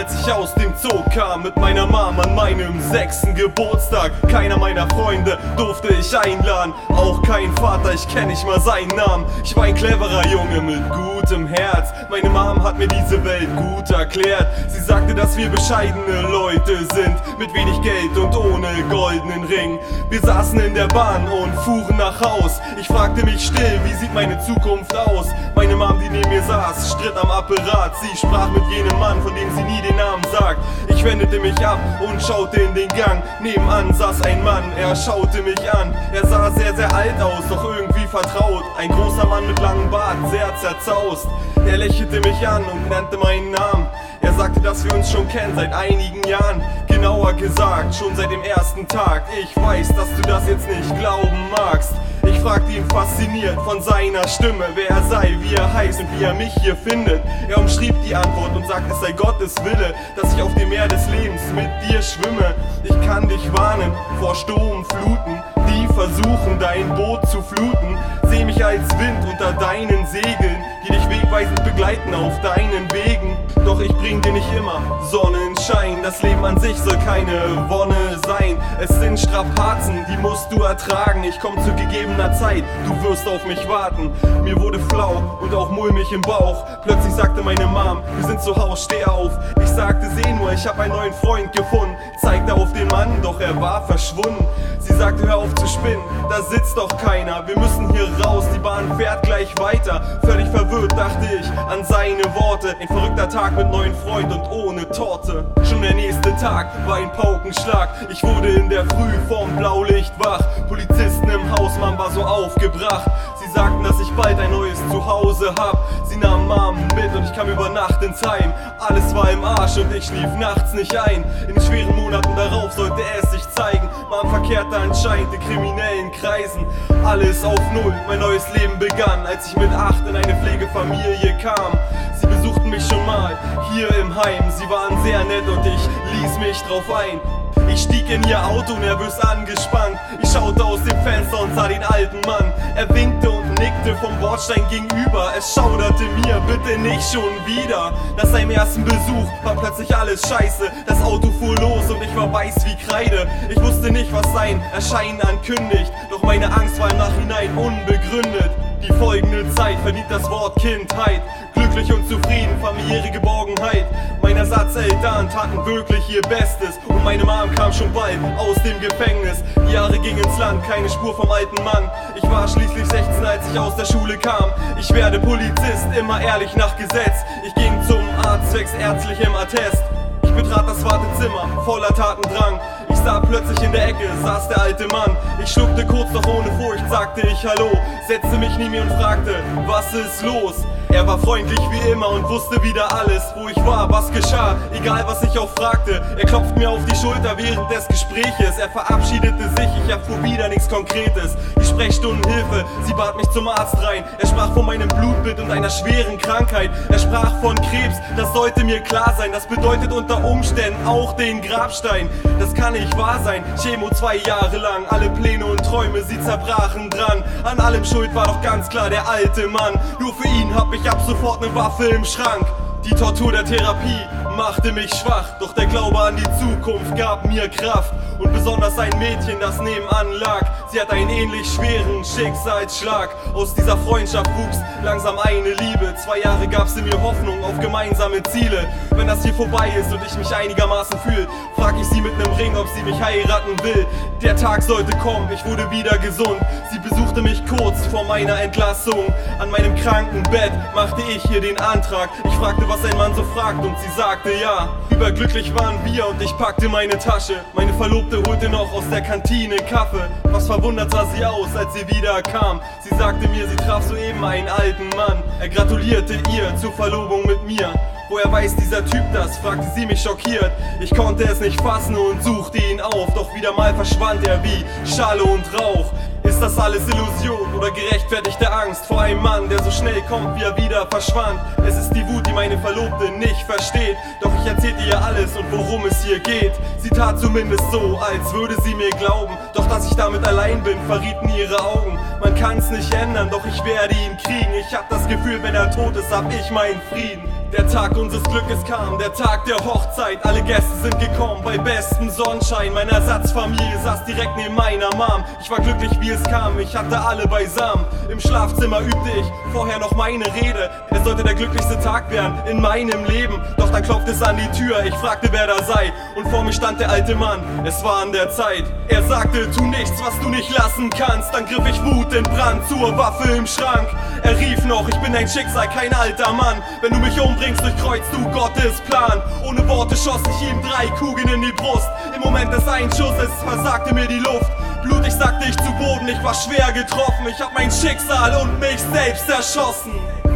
als ich aus dem Zoo kam mit meiner Mom an meinem 6. Geburtstag. Keiner meiner Freunde durfte ich einladen, auch kein Vater, ich kenn nicht mal seinen Namen. Ich war ein cleverer Junge mit gutem Herz. Meine Mom hat mir diese Welt gut erklärt. Sie sagte, dass wir bescheidene Leute sind, mit wenig Geld und ohne goldenen Ring. Wir saßen in der Bahn und fuhren nach Haus. Ich fragte mich still, wie sieht meine Zukunft aus? Meine Mom, die neben mir saß, stritt am Apparat. Sie sprach mit jenem Mann, von dem sie nie den Namen sagt. Ich wendete mich ab und schaute in den Gang. Nebenan saß ein Mann, er schaute mich an. Er sah sehr, sehr alt aus, doch irgendwie vertraut. Ein großer Mann mit langem Bart, sehr zerzaust. Er lächelte mich an und nannte meinen Namen. Er sagte, dass wir uns schon kennen seit einigen Jahren. Genauer gesagt, schon seit dem ersten Tag. Ich weiß, dass du das jetzt nicht glauben magst. Ich fragte ihn fasziniert von seiner Stimme, wer er sei, wie er heißt und wie er mich hier findet. Er umschrieb die Antwort und sagt, es sei Gottes Wille, dass ich auf dem Meer des Lebens mit dir schwimme. Ich kann dich warnen vor Sturmfluten, die versuchen, dein Boot zu fluten. Seh mich als Wind unter deinen Segeln, die dich wegweisend begleiten auf deinen Wegen. Doch ich bring dir nicht immer Sonnenschein, das Leben an sich soll keine Wonne sein. Es sind Strapazen, die musst du ertragen. Ich komm zu gegebener Zeit, du wirst auf mich warten. Mir wurde flau und auch mulmig im Bauch. Plötzlich sagte meine Mom, wir sind zu Haus, steh auf. Ich sagte, seh nur, ich hab einen neuen Freund gefunden. Zeigte auf den Mann, doch er war verschwunden. Sie sagte, hör auf zu spinnen, da sitzt doch keiner. Wir müssen hier raus, die Bahn fährt gleich weiter. Völlig verwirrt dachte ich an seine Worte. Ein verrückter Tag mit neuen Freund und ohne Torte. Schon der nächste Tag war ein Paukenschlag. Ich wurde in der Früh vorm Blaulicht wach. Polizisten im Haus, man war so aufgebracht. Sie sagten, dass ich bald ein neues Zuhause hab. Sie nahmen Mom mit und ich kam über Nacht ins Heim. Alles war im Arsch und ich schlief nachts nicht ein. In den schweren Monaten darauf sollte es sich zeigen. Mom verkehrte anscheinend in kriminellen Kreisen. Alles auf Null, mein neues Leben begann, als ich mit 8 in eine Pflegefamilie kam. Sie besuchten mich schon mal hier im Heim. Sie waren sehr nett und ich ließ mich drauf ein. Ich stieg in ihr Auto, nervös angespannt. Ich schaute aus dem Fenster und sah den alten Mann. Er winkte und nickte vom Bordstein gegenüber. Es schauderte mir, bitte nicht schon wieder. Nach seinem ersten Besuch war plötzlich alles scheiße. Das Auto fuhr los und ich war weiß wie Kreide. Ich wusste nicht, was sein Erscheinen ankündigt, doch meine Angst war im Nachhinein unbegründet. Die folgende Zeit verdient das Wort Kindheit. Glücklich und zufrieden, familiäre Geborgenheit. Meine Ersatzeltern taten wirklich ihr Bestes und meine Mom kam schon bald aus dem Gefängnis. Die Jahre gingen ins Land, keine Spur vom alten Mann. Ich war schließlich 16, als ich aus der Schule kam. Ich werde Polizist, immer ehrlich nach Gesetz. Ich ging zum Arzt zwecks ärztlichem Attest. Ich betrat das Wartezimmer, voller Tatendrang. Ich sah plötzlich in der Ecke, saß der alte Mann. Ich schluckte kurz, doch ohne Furcht sagte ich Hallo. Setzte mich neben mir und fragte, was ist los? Er war freundlich wie immer und wusste wieder alles, wo ich war, was geschah, egal was ich auch fragte. Er klopfte mir auf die Schulter während des Gespräches. Er verabschiedete sich, ich erfuhr wieder nichts Konkretes. Die Sprechstundenhilfe, sie bat mich zum Arzt rein. Er sprach von meinem Blutbild und einer schweren Krankheit. Er sprach von Krebs, das sollte mir klar sein. Das bedeutet unter Umständen auch den Grabstein. Das kann nicht wahr sein, Chemo 2 Jahre lang. Alle Pläne und Träume, sie zerbrachen dran. An allem schuld war doch ganz klar der alte Mann. Nur für ihn hab ich ab sofort ne Waffe im Schrank. Die Tortur der Therapie machte mich schwach, doch der Glaube an die Zukunft gab mir Kraft. Und besonders ein Mädchen, das nebenan lag. Sie hat einen ähnlich schweren Schicksalsschlag. Aus dieser Freundschaft wuchs langsam eine Liebe. 2 Jahre gab sie mir Hoffnung auf gemeinsame Ziele. Wenn das hier vorbei ist und ich mich einigermaßen fühl, frag ich sie mit nem Ring, ob sie mich heiraten will. Der Tag sollte kommen, ich wurde wieder gesund. Sie besuchte mich kurz vor meiner Entlassung. An meinem Krankenbett machte ich ihr den Antrag. Ich fragte, was ein Mann so fragt, und sie sagte ja. Überglücklich waren wir und ich packte meine Tasche. Meine Verlobte holte noch aus der Kantine Kaffee. Was verwundert sah sie aus, als sie wieder kam. Sie sagte mir, sie traf soeben einen alten Mann. Er gratulierte ihr zur Verlobung mit mir. Woher weiß dieser Typ das? Fragte sie mich schockiert. Ich konnte es nicht fassen und suchte ihn auf. Doch wieder mal verschwand er wie Schall und Rauch. Ist das alles Illusion oder gerechtfertigte Angst vor einem Mann, der so schnell kommt, wie er wieder verschwand? Es ist die Wut, die meine Verlobte nicht versteht. Doch ich erzählte ihr alles und worum es hier geht. Sie tat zumindest so, als würde sie mir glauben. Doch dass ich damit allein bin, verrieten ihre Augen. Man kann's nicht ändern, doch ich werde ihn kriegen. Ich hab das Gefühl, wenn er tot ist, hab ich meinen Frieden. Der Tag unseres Glückes kam, der Tag der Hochzeit. Alle Gäste sind gekommen bei bestem Sonnenschein. Meine Ersatzfamilie saß direkt neben meiner Mom. Ich war glücklich wie es kam, ich hatte alle beisammen. Im Schlafzimmer übte ich vorher noch meine Rede. Es sollte der glücklichste Tag werden in meinem Leben. Doch dann klopfte es an die Tür, ich fragte wer da sei. Und vor mir stand der alte Mann, es war an der Zeit. Er sagte, tu nichts, was du nicht lassen kannst. Dann griff ich Wut in Brand zur Waffe im Schrank. Er rief noch, ich bin ein Schicksal, kein alter Mann. Wenn du mich umbringst, durchkreuzt du Gottes Plan. Ohne Worte schoss ich ihm 3 Kugeln in die Brust. Im Moment des Einschusses versagte mir die Luft. Blutig sackte ich zu Boden, ich war schwer getroffen. Ich hab mein Schicksal und mich selbst erschossen.